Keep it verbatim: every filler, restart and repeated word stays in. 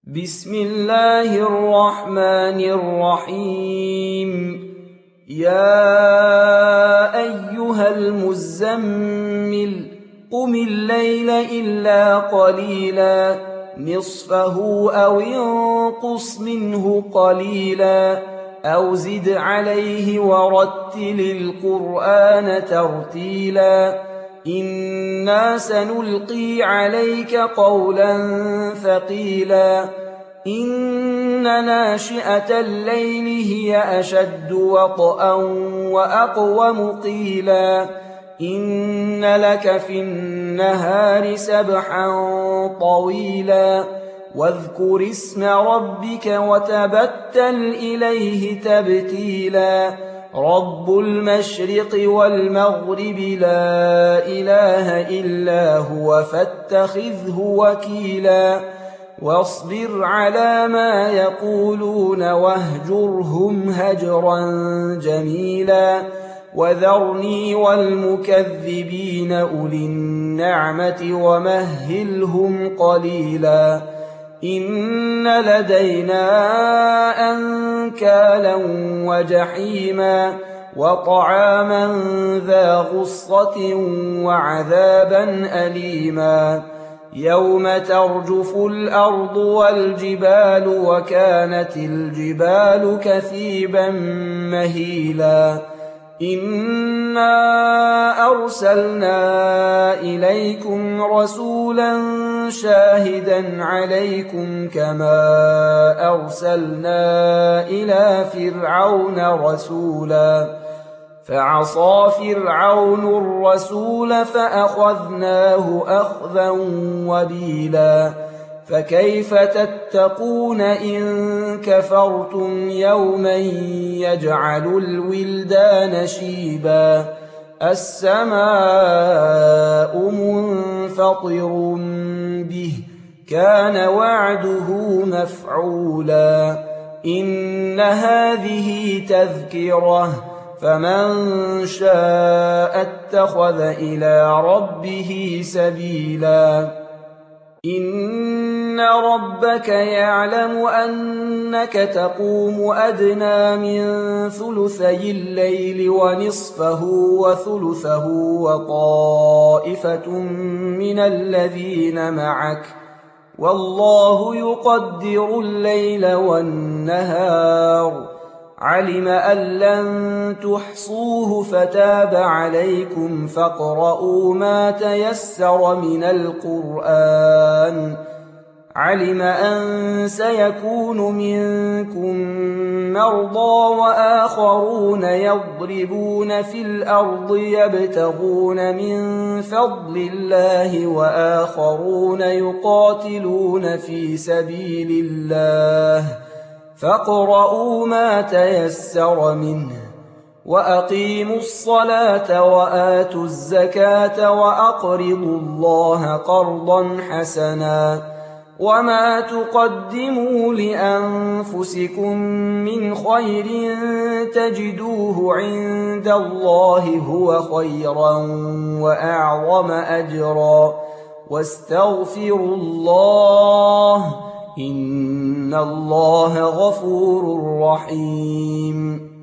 بسم الله الرحمن الرحيم. يا أيها المزمل قم الليل إلا قليلا نصفه أو انقص منه قليلا أو زد عليه ورتل القرآن ترتيلا إنا سنلقي عليك قولا ثقيلا إن ناشئة الليل هي أشد وطئا وأقوم قيلا إن لك في النهار سبحا طويلا واذكر اسم ربك وتبتل إليه تبتيلا رب المشرق والمغرب لا إله إلا هو فاتخذه وكيلا واصبر على ما يقولون واهجرهم هجرا جميلا وذرني والمكذبين أولي النعمة ومهلهم قليلا إن لدينا أنكالا وجحيما وطعاما ذا غصة وعذابا أليما يوم ترجف الأرض والجبال وكانت الجبال كثيبا مهيلا إنا أرسلنا إليكم رسولا شاهدا عليكم كما أرسلنا إلى فرعون رسولا فعصى فرعون الرسول فأخذناه أخذا وبيلا فكيف تتقون إن كفرتم يوما يجعل الولدان شيبا السماء منفطر به كان وعده مفعولا إن هذه تذكرة فمن شاء اتخذ إلى ربه سبيلا إن ربك يعلم أنك تقوم أدنى من ثلثي الليل ونصفه وثلثه وطائفة من الذين معك والله يقدر الليل والنهار علم أن لن تحصوه فتاب عليكم فاقرؤوا ما تيسر من القرآن علم أن سيكون منكم مرضى وآخرون يضربون في الأرض يبتغون من فضل الله وآخرون يقاتلون في سبيل الله فاقرؤوا ما تيسر منه وأقيموا الصلاة وآتوا الزكاة وأقرضوا الله قرضا حسنا وما تقدموا لأنفسكم من خير تجدوه عند الله هو خيرا وأعظم أجرا واستغفروا الله إن الله غفور رحيم.